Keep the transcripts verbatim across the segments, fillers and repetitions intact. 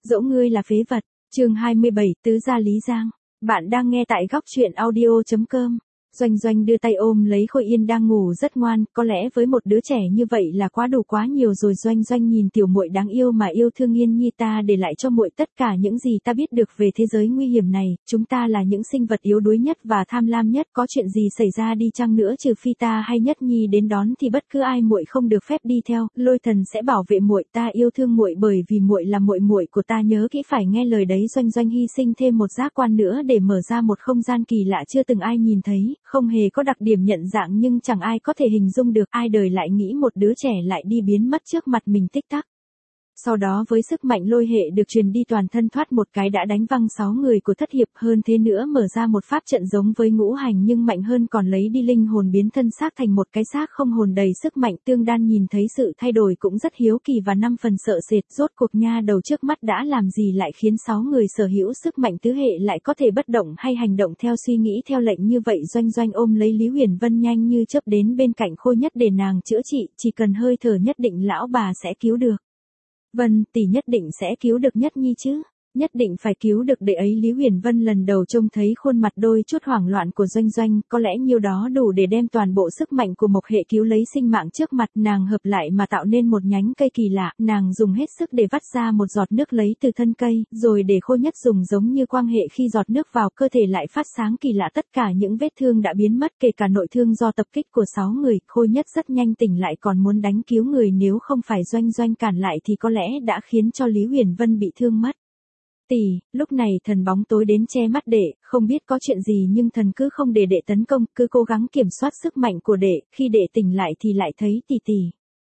Dẫu ngươi là phế vật. Chương hai mươi bảy, tứ gia Lý Giang. Bạn đang nghe tại góc truyện audio chấm com. Doanh Doanh đưa tay ôm lấy Khôi Yên đang ngủ rất ngoan, có lẽ với một đứa trẻ như vậy là quá đủ quá nhiều rồi. Doanh Doanh nhìn tiểu muội đáng yêu mà yêu thương Yên Nhi, ta để lại cho muội tất cả những gì ta biết được về thế giới nguy hiểm này, chúng ta là những sinh vật yếu đuối nhất và tham lam nhất, có chuyện gì xảy ra đi chăng nữa trừ phi ta hay Nhất Nhi đến đón thì bất cứ ai muội không được phép đi theo, Lôi Thần sẽ bảo vệ muội, ta yêu thương muội bởi vì muội là muội muội của ta, nhớ kỹ phải nghe lời đấy. Doanh Doanh hy sinh thêm một giác quan nữa để mở ra một không gian kỳ lạ chưa từng ai nhìn thấy, không hề có đặc điểm nhận dạng nhưng chẳng ai có thể hình dung được, ai đời lại nghĩ một đứa trẻ lại đi biến mất trước mặt mình tích tắc. Sau đó với sức mạnh lôi hệ được truyền đi, toàn thân thoát một cái đã đánh văng sáu người của thất hiệp, hơn thế nữa mở ra một pháp trận giống với ngũ hành nhưng mạnh hơn, còn lấy đi linh hồn biến thân xác thành một cái xác không hồn đầy sức mạnh. Tương Đan nhìn thấy sự thay đổi cũng rất hiếu kỳ và năm phần sợ sệt, rốt cuộc nha đầu trước mắt đã làm gì lại khiến sáu người sở hữu sức mạnh tứ hệ lại có thể bất động hay hành động theo suy nghĩ theo lệnh như vậy. Doanh Doanh ôm lấy Lý Huyền Vân nhanh như chớp đến bên cạnh Khôi Nhất để nàng chữa trị, chỉ cần hơi thở nhất định lão bà sẽ cứu được. Vân, tỷ nhất định sẽ cứu được Nhất Nhi chứ? Nhất định phải cứu được đệ ấy. Lý Huyền Vân lần đầu trông thấy khuôn mặt đôi chút hoảng loạn của Doanh Doanh, có lẽ nhiêu đó đủ để đem toàn bộ sức mạnh của mộc hệ cứu lấy sinh mạng trước mặt nàng hợp lại mà tạo nên một nhánh cây kỳ lạ. Nàng dùng hết sức để vắt ra một giọt nước lấy từ thân cây, rồi để Khôi Nhất dùng giống như quang hệ, khi giọt nước vào cơ thể lại phát sáng kỳ lạ, tất cả những vết thương đã biến mất, kể cả nội thương do tập kích của sáu người. Khôi Nhất rất nhanh tỉnh lại, còn muốn đánh cứu người, nếu không phải Doanh Doanh cản lại thì có lẽ đã khiến cho Lý Huyền Vân bị thương mất. Tỷ, lúc này thần bóng tối đến che mắt đệ, không biết có chuyện gì nhưng thần cứ không để đệ tấn công, cứ cố gắng kiểm soát sức mạnh của đệ, khi đệ tỉnh lại thì lại thấy tỷ tỷ.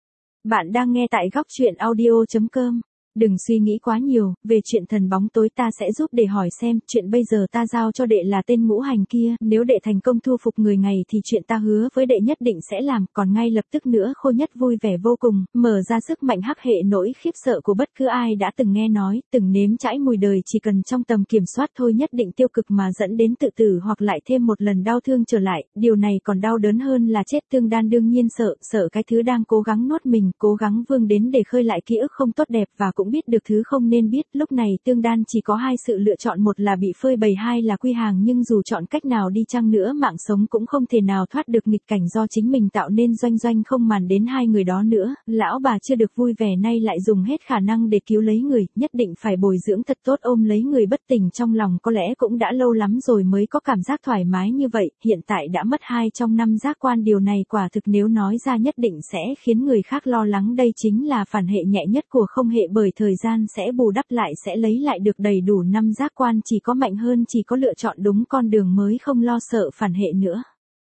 Bạn đang nghe tại góc truyện audio chấm com. Đừng suy nghĩ quá nhiều, về chuyện thần bóng tối ta sẽ giúp đệ hỏi xem, chuyện bây giờ ta giao cho đệ là tên ngũ hành kia, nếu đệ thành công thu phục người ngày thì chuyện ta hứa với đệ nhất định sẽ làm, còn ngay lập tức nữa. Khôi Nhất vui vẻ vô cùng, mở ra sức mạnh hắc hệ nỗi khiếp sợ của bất cứ ai đã từng nghe nói, từng nếm trải mùi đời, chỉ cần trong tầm kiểm soát thôi nhất định tiêu cực mà dẫn đến tự tử hoặc lại thêm một lần đau thương trở lại, điều này còn đau đớn hơn là chết. Tương Đan đương nhiên sợ, sợ cái thứ đang cố gắng nuốt mình, cố gắng vươn đến để khơi lại ký ức không tốt đẹp và cũng biết được thứ không nên biết. Lúc này Tương Đan chỉ có hai sự lựa chọn, một là bị phơi bày, hai là quy hàng, nhưng dù chọn cách nào đi chăng nữa mạng sống cũng không thể nào thoát được nghịch cảnh do chính mình tạo nên. Doanh Doanh không màn đến hai người đó nữa, lão bà chưa được vui vẻ nay lại dùng hết khả năng để cứu lấy người, nhất định phải bồi dưỡng thật tốt, ôm lấy người bất tỉnh trong lòng, có lẽ cũng đã lâu lắm rồi mới có cảm giác thoải mái như vậy, hiện tại đã mất hai trong năm giác quan, điều này quả thực nếu nói ra nhất định sẽ khiến người khác lo lắng, đây chính là phản hệ nhẹ nhất của không hệ, bởi thời gian sẽ bù đắp lại, sẽ lấy lại được đầy đủ năm giác quan, chỉ có mạnh hơn, chỉ có lựa chọn đúng con đường mới không lo sợ phản hệ nữa.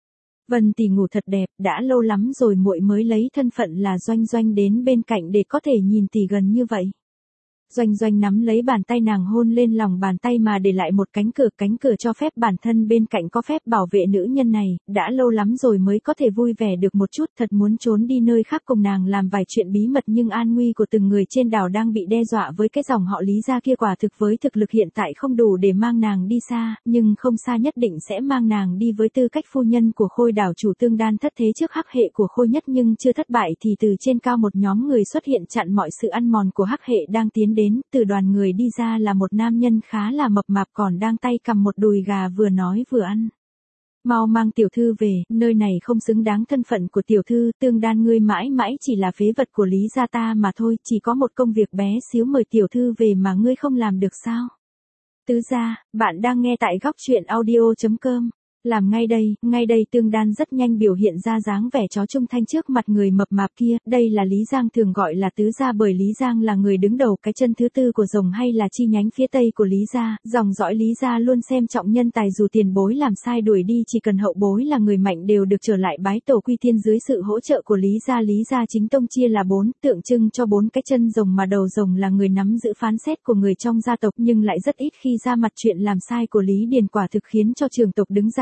Vân tỷ ngủ thật đẹp, đã lâu lắm rồi muội mới lấy thân phận là Doanh Doanh đến bên cạnh để có thể nhìn tỷ gần như vậy. Doanh Doanh nắm lấy bàn tay nàng hôn lên lòng bàn tay mà để lại một cánh cửa, cánh cửa cho phép bản thân bên cạnh có phép bảo vệ nữ nhân này, đã lâu lắm rồi mới có thể vui vẻ được một chút, thật muốn trốn đi nơi khác cùng nàng làm vài chuyện bí mật, nhưng an nguy của từng người trên đảo đang bị đe dọa với cái dòng họ Lý gia kia, quả thực với thực lực hiện tại không đủ để mang nàng đi xa, nhưng không xa nhất định sẽ mang nàng đi với tư cách phu nhân của Khôi đảo chủ. Tương Đan thất thế trước hắc hệ của Khôi Nhất nhưng chưa thất bại thì từ trên cao một nhóm người xuất hiện chặn mọi sự ăn mòn của hắc hệ đang tiến đến. Từ đoàn người đi ra là một nam nhân khá là mập mạp, còn đang tay cầm một đùi gà, vừa nói vừa ăn. Mau mang tiểu thư về, nơi này không xứng đáng thân phận của tiểu thư. Tương Đan, ngươi mãi mãi chỉ là phế vật của Lý gia ta mà thôi, chỉ có một công việc bé xíu mời tiểu thư về mà ngươi không làm được sao? Tứ gia, bạn đang nghe tại góc truyện audio chấm com. Làm ngay đây, ngay đây. Tương Đan rất nhanh biểu hiện ra dáng vẻ chó trung thanh trước mặt người mập mạp kia, đây là Lý Giang, thường gọi là tứ gia bởi Lý Giang là người đứng đầu, cái chân thứ tư của rồng hay là chi nhánh phía tây của Lý gia, dòng dõi Lý gia luôn xem trọng nhân tài, dù tiền bối làm sai đuổi đi, chỉ cần hậu bối là người mạnh đều được trở lại bái tổ quy thiên dưới sự hỗ trợ của Lý gia. Lý gia chính tông chia là bốn, tượng trưng cho bốn cái chân rồng mà đầu rồng là người nắm giữ phán xét của người trong gia tộc, nhưng lại rất ít khi ra mặt chuyện làm sai của Lý Điền, quả thực khiến cho trường tộc đứng ra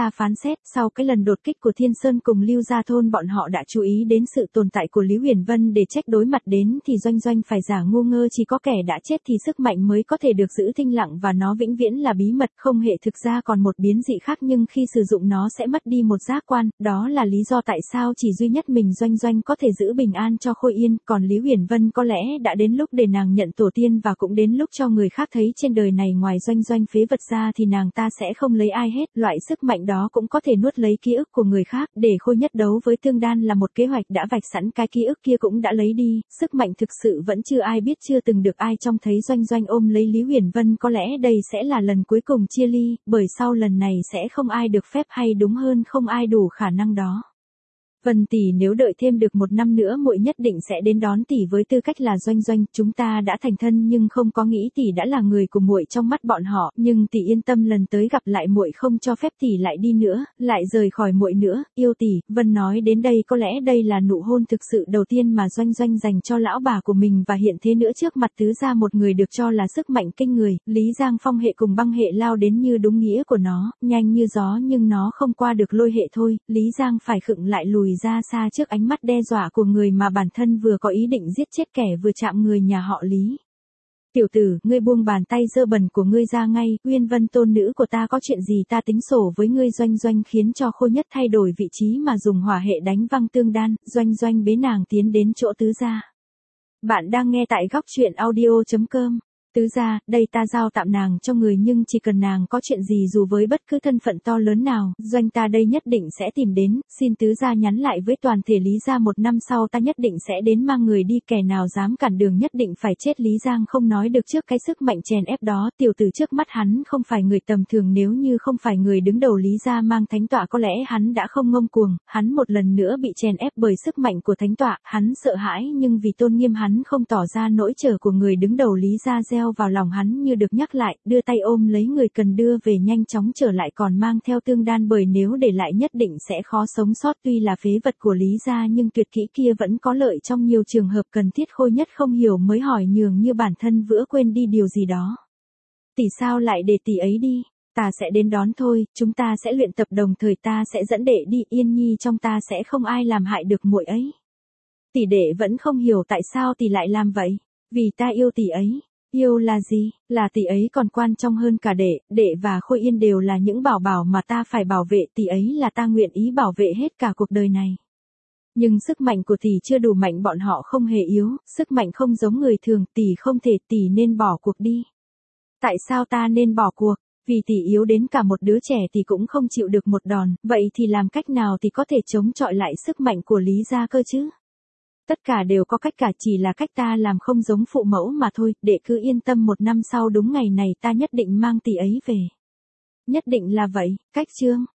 ra phán xét, sau cái lần đột kích của Thiên Sơn cùng Lưu Gia Thôn bọn họ đã chú ý đến sự tồn tại của Lý Huyền Vân để trách đối mặt đến thì Doanh Doanh phải giả ngu ngơ, chỉ có kẻ đã chết thì sức mạnh mới có thể được giữ thinh lặng và nó vĩnh viễn là bí mật, không hề thực ra còn một biến dị khác nhưng khi sử dụng nó sẽ mất đi một giác quan, đó là lý do tại sao chỉ duy nhất mình Doanh Doanh có thể giữ bình an cho Khôi Yên, còn Lý Huyền Vân có lẽ đã đến lúc để nàng nhận tổ tiên và cũng đến lúc cho người khác thấy trên đời này ngoài Doanh Doanh phế vật ra thì nàng ta sẽ không lấy ai hết, loại sức mạnh đó cũng có thể nuốt lấy ký ức của người khác, để Khôi Nhất đấu với Tương Đan là một kế hoạch đã vạch sẵn, cái ký ức kia cũng đã lấy đi, sức mạnh thực sự vẫn chưa ai biết, chưa từng được ai trông thấy. Doanh Doanh ôm lấy Lý Huyền Vân, có lẽ đây sẽ là lần cuối cùng chia ly, bởi sau lần này sẽ không ai được phép, hay đúng hơn không ai đủ khả năng đó. Vân tỷ, nếu đợi thêm được một năm nữa muội nhất định sẽ đến đón tỷ với tư cách là Doanh Doanh, chúng ta đã thành thân nhưng không có nghĩ tỷ đã là người của muội trong mắt bọn họ, nhưng tỷ yên tâm, lần tới gặp lại muội không cho phép tỷ lại đi nữa, lại rời khỏi muội nữa, yêu tỷ. Vân nói đến đây có lẽ đây là nụ hôn thực sự đầu tiên mà Doanh Doanh dành cho lão bà của mình, và hiện thế nữa trước mặt tứ gia một người được cho là sức mạnh kinh người. Lý Giang phong hệ cùng băng hệ lao đến như đúng nghĩa của nó, nhanh như gió nhưng nó không qua được lôi hệ thôi, Lý Giang phải khựng lại, lùi ra xa trước ánh mắt đe dọa của người mà bản thân vừa có ý định giết chết kẻ vừa chạm người nhà họ Lý. Tiểu tử, ngươi buông bàn tay dơ bẩn của ngươi ra ngay, Uyên Vân tôn nữ của ta có chuyện gì ta tính sổ với ngươi. Doanh Doanh khiến cho Khôi Nhất thay đổi vị trí mà dùng hỏa hệ đánh văng Tương Đan, Doanh Doanh bế nàng tiến đến chỗ tứ gia. Bạn đang nghe tại góc truyện audio chấm com. Tứ gia, đây ta giao tạm nàng cho người, nhưng chỉ cần nàng có chuyện gì dù với bất cứ thân phận to lớn nào, Doanh ta đây nhất định sẽ tìm đến, xin tứ gia nhắn lại với toàn thể Lý gia một năm sau ta nhất định sẽ đến mang người đi, kẻ nào dám cản đường nhất định phải chết. Lý Giang không nói được trước cái sức mạnh chèn ép đó, tiểu tử trước mắt hắn không phải người tầm thường, nếu như không phải người đứng đầu Lý gia mang thánh tọa có lẽ hắn đã không ngông cuồng, hắn một lần nữa bị chèn ép bởi sức mạnh của thánh tọa, hắn sợ hãi nhưng vì tôn nghiêm hắn không tỏ ra nỗi chờ của người đứng đầu Lý gia gieo vào lòng hắn như được nhắc lại, đưa tay ôm lấy người cần đưa về, nhanh chóng trở lại, còn mang theo Tương Đan, bởi nếu để lại nhất định sẽ khó sống sót. Tuy là phế vật của Lý gia nhưng tuyệt kỹ kia vẫn có lợi trong nhiều trường hợp cần thiết. Khôi Nhất không hiểu mới hỏi, nhường như bản thân vỡ quên đi điều gì đó. Tỷ sao lại để tỷ ấy đi? Ta sẽ đến đón thôi, chúng ta sẽ luyện tập đồng thời, ta sẽ dẫn đệ đi, yên nhi trong ta sẽ không ai làm hại được muội ấy. Tỷ đệ vẫn không hiểu tại sao tỷ lại làm vậy, vì ta yêu tỷ ấy. Yêu là gì? Là tỷ ấy còn quan trọng hơn cả đệ, đệ và Khôi Yên đều là những bảo bảo mà ta phải bảo vệ, tỷ ấy là ta nguyện ý bảo vệ hết cả cuộc đời này. Nhưng sức mạnh của tỷ chưa đủ mạnh, bọn họ không hề yếu, sức mạnh không giống người thường, tỷ không thể, tỷ nên bỏ cuộc đi. Tại sao ta nên bỏ cuộc? Vì tỷ yếu đến cả một đứa trẻ tỷ cũng không chịu được một đòn, vậy thì làm cách nào tỷ có thể chống chọi lại sức mạnh của Lý gia cơ chứ? Tất cả đều có cách cả, chỉ là cách ta làm không giống phụ mẫu mà thôi, đệ cứ yên tâm, một năm sau đúng ngày này ta nhất định mang tỷ ấy về. Nhất định là vậy. Cách chương